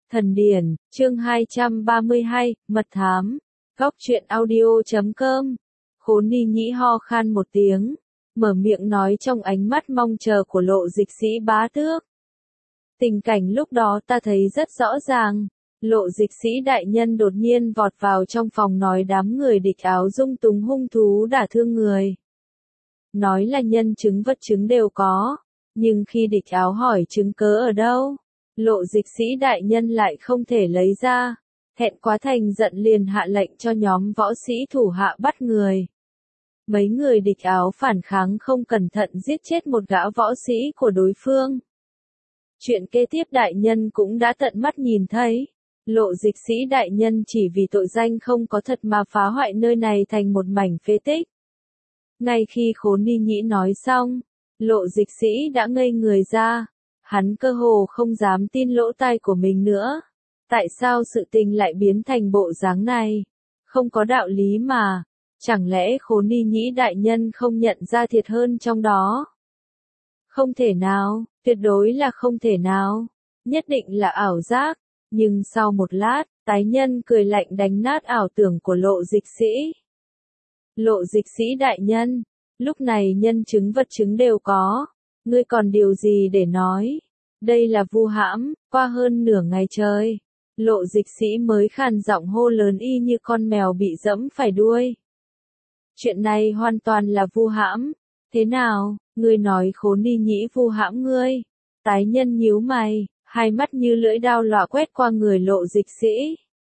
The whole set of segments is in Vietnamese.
Thần điển, chương 232, mật thám. Góc truyện audio.com. Khốn Ni Nhĩ ho khan một tiếng, mở miệng nói trong ánh mắt mong chờ của Lộ Dịch Sĩ bá tước. Tình cảnh lúc đó ta thấy rất rõ ràng. Lộ Dịch Sĩ đại nhân đột nhiên vọt vào trong phòng nói đám người địch áo dung túng hung thú đả thương người. Nói là nhân chứng vật chứng đều có, nhưng khi địch áo hỏi chứng cớ ở đâu, Lộ Dịch Sĩ đại nhân lại không thể lấy ra. Thẹn quá thành giận liền hạ lệnh cho nhóm võ sĩ thủ hạ bắt người. Mấy người địch áo phản kháng không cẩn thận giết chết một gã võ sĩ của đối phương. Chuyện kế tiếp đại nhân cũng đã tận mắt nhìn thấy. Lộ Dịch Sĩ đại nhân chỉ vì tội danh không có thật mà phá hoại nơi này thành một mảnh phế tích. Ngay khi Khốn Ni Nhĩ nói xong, Lộ Dịch Sĩ đã ngây người ra. Hắn cơ hồ không dám tin lỗ tai của mình nữa. Tại sao sự tình lại biến thành bộ dáng này? Không có đạo lý mà. Chẳng lẽ Khốn Ni Nhĩ đại nhân không nhận ra thiệt hơn trong đó? Không thể nào, tuyệt đối là không thể nào. Nhất định là ảo giác. Nhưng sau một lát, tái nhân cười lạnh đánh nát ảo tưởng của Lộ Dịch Sĩ. Lộ Dịch Sĩ đại nhân, lúc này nhân chứng vật chứng đều có. Ngươi còn điều gì để nói? Đây là vu hãm, qua hơn nửa ngày trời. Lộ Dịch Sĩ mới khàn giọng hô lớn y như con mèo bị dẫm phải đuôi. Chuyện này hoàn toàn là vu hãm. Thế nào, ngươi nói Khốn Ni Nhĩ vu hãm ngươi? Tái nhân nhíu mày, hai mắt như lưỡi dao lọa quét qua người Lộ Dịch Sĩ.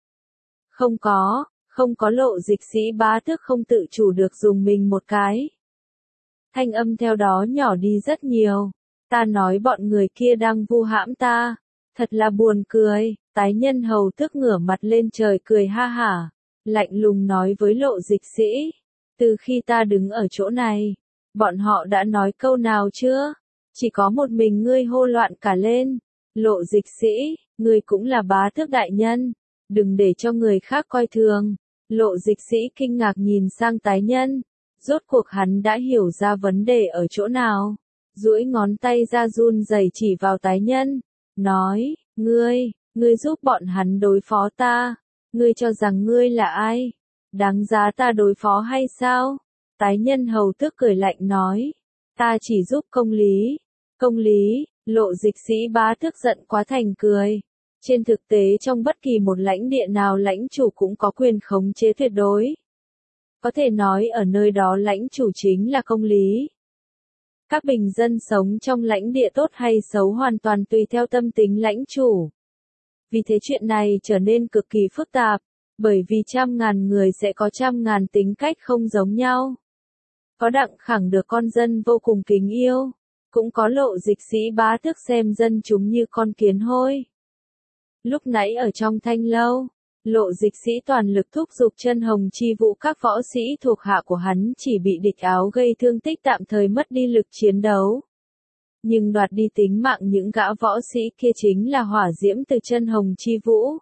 Không có Lộ Dịch Sĩ bá tước không tự chủ được dùng mình một cái. Thanh âm theo đó nhỏ đi rất nhiều. Ta nói bọn người kia đang vu hãm ta. Thật là buồn cười. Tái nhân hầu tước ngửa mặt lên trời cười ha hả. Lạnh lùng nói với Lộ Dịch Sĩ. Từ khi ta đứng ở chỗ này, bọn họ đã nói câu nào chưa? Chỉ có một mình ngươi hô loạn cả lên. Lộ Dịch Sĩ, ngươi cũng là bá tước đại nhân. Đừng để cho người khác coi thường. Lộ Dịch Sĩ kinh ngạc nhìn sang tái nhân. Rốt cuộc hắn đã hiểu ra vấn đề ở chỗ nào. Duỗi ngón tay ra run rẩy chỉ vào tái nhân. Nói, ngươi giúp bọn hắn đối phó ta. Ngươi cho rằng ngươi là ai? Đáng giá ta đối phó hay sao? Tái nhân hầu tước cười lạnh nói. Ta chỉ giúp công lý. Công lý, Lộ Dịch Sĩ bá tước giận quá thành cười. Trên thực tế trong bất kỳ một lãnh địa nào lãnh chủ cũng có quyền khống chế tuyệt đối. Có thể nói ở nơi đó lãnh chủ chính là công lý. Các bình dân sống trong lãnh địa tốt hay xấu hoàn toàn tùy theo tâm tính lãnh chủ. Vì thế chuyện này trở nên cực kỳ phức tạp, bởi vì trăm ngàn người sẽ có trăm ngàn tính cách không giống nhau. Có đặng khẳng được con dân vô cùng kính yêu, cũng có Lộ Dịch Sĩ bá tước xem dân chúng như con kiến hôi. Lúc nãy ở trong thanh lâu, Lộ Dịch Sĩ toàn lực thúc giục chân hồng chi vũ các võ sĩ thuộc hạ của hắn chỉ bị địch áo gây thương tích tạm thời mất đi lực chiến đấu. Nhưng đoạt đi tính mạng những gã võ sĩ kia chính là hỏa diễm từ chân hồng chi vũ.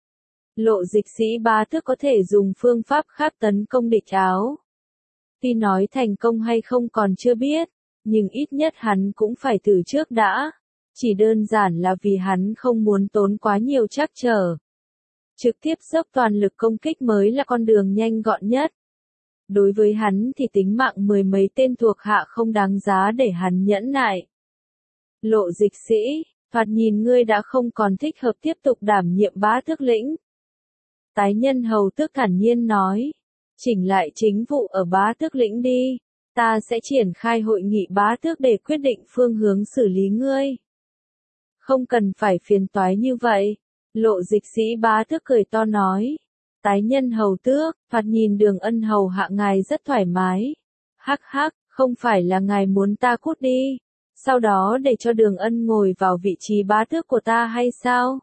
Lộ Dịch Sĩ bá tước có thể dùng phương pháp khác tấn công địch áo. Tuy nói thành công hay không còn chưa biết, nhưng ít nhất hắn cũng phải thử trước đã. Chỉ đơn giản là vì hắn không muốn tốn quá nhiều trắc trở. Trực tiếp dốc toàn lực công kích mới là con đường nhanh gọn nhất. Đối với hắn thì tính mạng mười mấy tên thuộc hạ không đáng giá để hắn nhẫn nại. Lộ Dịch Sĩ, thoạt nhìn ngươi đã không còn thích hợp tiếp tục đảm nhiệm bá tước lĩnh. Tái nhân hầu tước thản nhiên nói. Chỉnh lại chính vụ ở bá tước lĩnh đi. Ta sẽ triển khai hội nghị bá tước để quyết định phương hướng xử lý ngươi. Không cần phải phiền toái như vậy. Lộ Dịch Sĩ bá tước cười to nói. Tái nhân hầu tước, thoạt nhìn Đường Ân hầu hạ ngài rất thoải mái. Hắc hắc, không phải là ngài muốn ta cút đi. Sau đó để cho Đường Ân ngồi vào vị trí bá tước của ta hay sao?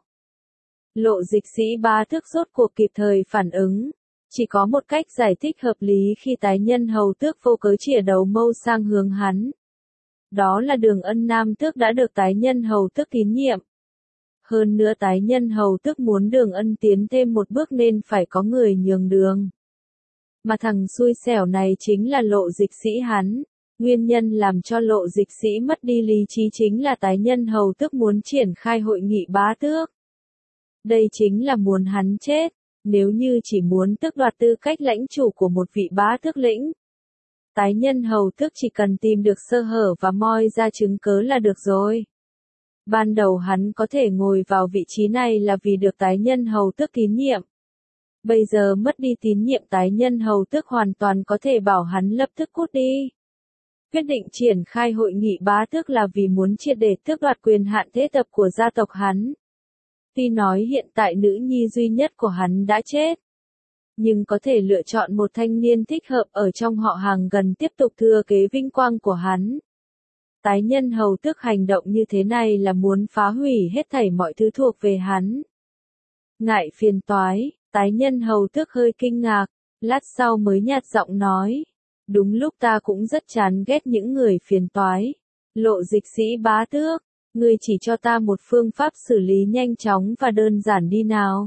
Lộ Dịch Sĩ bá tước rốt cuộc kịp thời phản ứng. Chỉ có một cách giải thích hợp lý khi tái nhân hầu tước vô cớ chĩa đầu mâu sang hướng hắn. Đó là Đường Ân nam tước đã được tái nhân hầu tước tín nhiệm. Hơn nữa tái nhân hầu tước muốn Đường Ân tiến thêm một bước nên phải có người nhường đường. Mà thằng xui xẻo này chính là Lộ Dịch Sĩ hắn. Nguyên nhân làm cho Lộ Dịch Sĩ mất đi lý trí chính là tái nhân hầu tước muốn triển khai hội nghị bá tước. Đây chính là muốn hắn chết, nếu như chỉ muốn tước đoạt tư cách lãnh chủ của một vị bá tước lĩnh. Tái nhân hầu tước chỉ cần tìm được sơ hở và moi ra chứng cớ là được rồi. Ban đầu hắn có thể ngồi vào vị trí này là vì được tái nhân hầu tước tín nhiệm. Bây giờ mất đi tín nhiệm tái nhân hầu tước hoàn toàn có thể bảo hắn lập tức cút đi. Quyết định triển khai hội nghị bá tước là vì muốn triệt để tước đoạt quyền hạn thế tập của gia tộc hắn. Tuy nói hiện tại nữ nhi duy nhất của hắn đã chết, nhưng có thể lựa chọn một thanh niên thích hợp ở trong họ hàng gần tiếp tục thừa kế vinh quang của hắn. Tái nhân hầu tước hành động như thế này là muốn phá hủy hết thảy mọi thứ thuộc về hắn. Ngại phiền toái, tái nhân hầu tước hơi kinh ngạc, lát sau mới nhạt giọng nói. Đúng lúc ta cũng rất chán ghét những người phiền toái. Lộ Dịch Sĩ bá tước, ngươi chỉ cho ta một phương pháp xử lý nhanh chóng và đơn giản đi nào.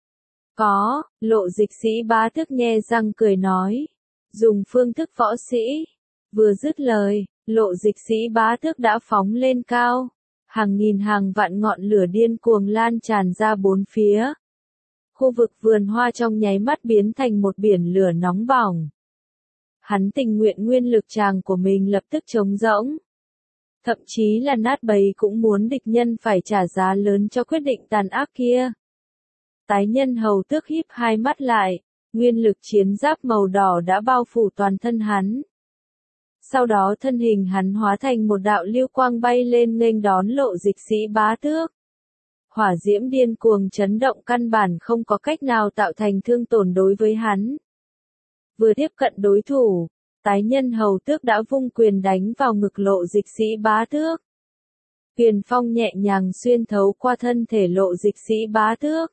Có, Lộ Dịch Sĩ bá tước nhe răng cười nói. Dùng phương thức võ sĩ. Vừa dứt lời, Lộ Dịch Sĩ bá tước đã phóng lên cao. Hàng nghìn hàng vạn ngọn lửa điên cuồng lan tràn ra bốn phía. Khu vực vườn hoa trong nháy mắt biến thành một biển lửa nóng bỏng. Hắn tình nguyện nguyên lực tràng của mình lập tức trống rỗng. Thậm chí là nát bấy cũng muốn địch nhân phải trả giá lớn cho quyết định tàn ác kia. Tái nhân hầu tước híp hai mắt lại, nguyên lực chiến giáp màu đỏ đã bao phủ toàn thân hắn. Sau đó thân hình hắn hóa thành một đạo lưu quang bay lên nghênh đón Lộ Dịch Sĩ bá tước. Hỏa diễm điên cuồng chấn động căn bản không có cách nào tạo thành thương tổn đối với hắn. Vừa tiếp cận đối thủ, tái nhân hầu tước đã vung quyền đánh vào ngực Lộ Dịch Sĩ bá tước. Quyền phong nhẹ nhàng xuyên thấu qua thân thể Lộ Dịch Sĩ bá tước.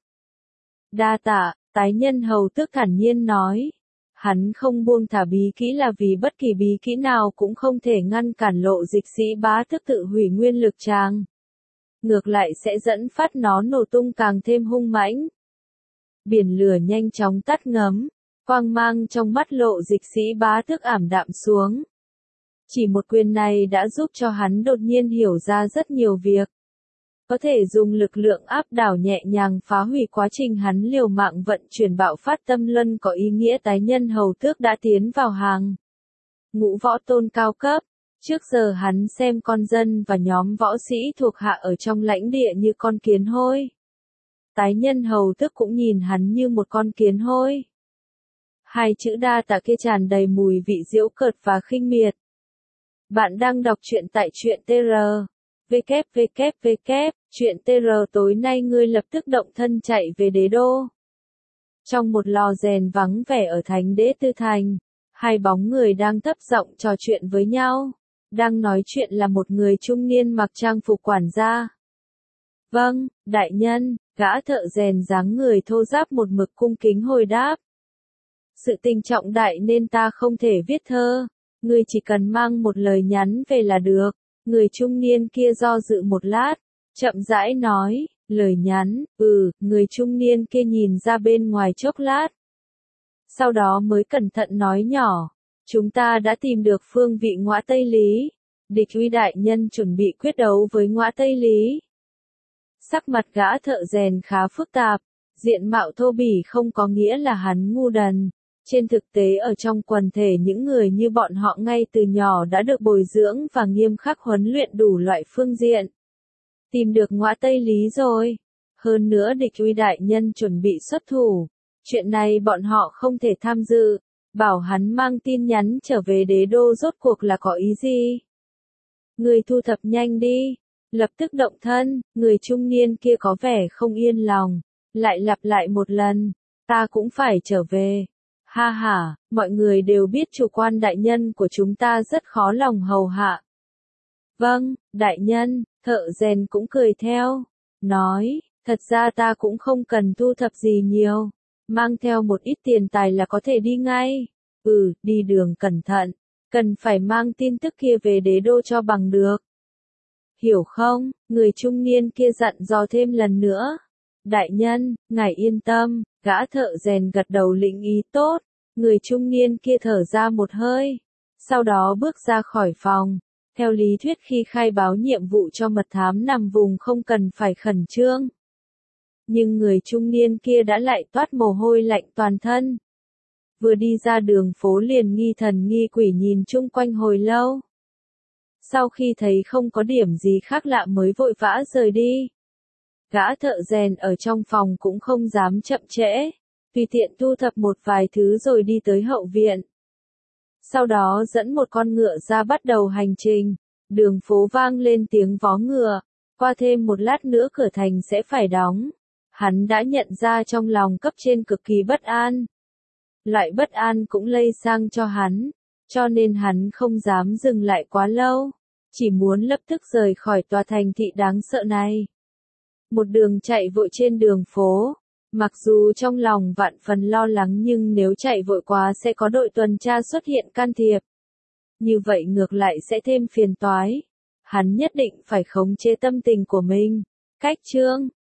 Đa tạ, tái nhân hầu tước thản nhiên nói. Hắn không buông thả bí kỹ là vì bất kỳ bí kỹ nào cũng không thể ngăn cản Lộ Dịch Sĩ bá tước tự hủy nguyên lực tràng. Ngược lại sẽ dẫn phát nó nổ tung càng thêm hung mãnh. Biển lửa nhanh chóng tắt ngấm, quang mang trong mắt Lộ Dịch Sĩ bá tước ảm đạm xuống. Chỉ một quyền này đã giúp cho hắn đột nhiên hiểu ra rất nhiều việc. Có thể dùng lực lượng áp đảo nhẹ nhàng phá hủy quá trình hắn liều mạng vận chuyển bạo phát tâm luân có ý nghĩa tái nhân hầu tước đã tiến vào hàng ngũ võ tôn cao cấp. Trước giờ hắn xem con dân và nhóm võ sĩ thuộc hạ ở trong lãnh địa như con kiến hôi. Tái nhân hầu tước cũng nhìn hắn như một con kiến hôi. Hai chữ đa tạ kia tràn đầy mùi vị giễu cợt và khinh miệt. Bạn đang đọc truyện tại truyện TR. www. Truyện TR tối nay ngươi lập tức động thân chạy về đế đô. Trong một lò rèn vắng vẻ ở Thánh Đế Tư Thành, hai bóng người đang thấp giọng trò chuyện với nhau. Đang nói chuyện là một người trung niên mặc trang phục quản gia. Vâng, đại nhân, gã thợ rèn dáng người thô ráp một mực cung kính hồi đáp. Sự tình trọng đại nên ta không thể viết thơ, ngươi chỉ cần mang một lời nhắn về là được. Người trung niên kia do dự một lát, chậm rãi nói, lời nhắn, người trung niên kia nhìn ra bên ngoài chốc lát. Sau đó mới cẩn thận nói nhỏ, chúng ta đã tìm được phương vị Ngõa Tây Lý, địch uy đại nhân chuẩn bị quyết đấu với Ngõa Tây Lý. Sắc mặt gã thợ rèn khá phức tạp, diện mạo thô bỉ không có nghĩa là hắn ngu đần. Trên thực tế ở trong quần thể những người như bọn họ ngay từ nhỏ đã được bồi dưỡng và nghiêm khắc huấn luyện đủ loại phương diện. Tìm được Ngõa Tây Lý rồi. Hơn nữa địch uy đại nhân chuẩn bị xuất thủ. Chuyện này bọn họ không thể tham dự. Bảo hắn mang tin nhắn trở về đế đô rốt cuộc là có ý gì? Người thu thập nhanh đi. Lập tức động thân, người trung niên kia có vẻ không yên lòng. Lại lặp lại một lần. Ta cũng phải trở về. Ha ha, mọi người đều biết chủ quan đại nhân của chúng ta rất khó lòng hầu hạ. Vâng, đại nhân, thợ rèn cũng cười theo. Nói, thật ra ta cũng không cần thu thập gì nhiều. Mang theo một ít tiền tài là có thể đi ngay. Đi đường cẩn thận. Cần phải mang tin tức kia về đế đô cho bằng được. Hiểu không? Người trung niên kia dặn dò thêm lần nữa. Đại nhân, ngài yên tâm. Gã thợ rèn gật đầu lĩnh ý tốt. Người trung niên kia thở ra một hơi. Sau đó bước ra khỏi phòng. Theo lý thuyết khi khai báo nhiệm vụ cho mật thám nằm vùng không cần phải khẩn trương. Nhưng người trung niên kia đã lại toát mồ hôi lạnh toàn thân. Vừa đi ra đường phố liền nghi thần nghi quỷ nhìn chung quanh hồi lâu. Sau khi thấy không có điểm gì khác lạ mới vội vã rời đi. Gã thợ rèn ở trong phòng cũng không dám chậm trễ, tùy tiện thu thập một vài thứ rồi đi tới hậu viện. Sau đó dẫn một con ngựa ra bắt đầu hành trình, đường phố vang lên tiếng vó ngựa, qua thêm một lát nữa cửa thành sẽ phải đóng. Hắn đã nhận ra trong lòng cấp trên cực kỳ bất an. Loại bất an cũng lây sang cho hắn, cho nên hắn không dám dừng lại quá lâu, chỉ muốn lập tức rời khỏi tòa thành thị đáng sợ này. Một đường chạy vội trên đường phố, mặc dù trong lòng vạn phần lo lắng nhưng nếu chạy vội quá sẽ có đội tuần tra xuất hiện can thiệp. Như vậy ngược lại sẽ thêm phiền toái. Hắn nhất định phải khống chế tâm tình của mình. Cách chương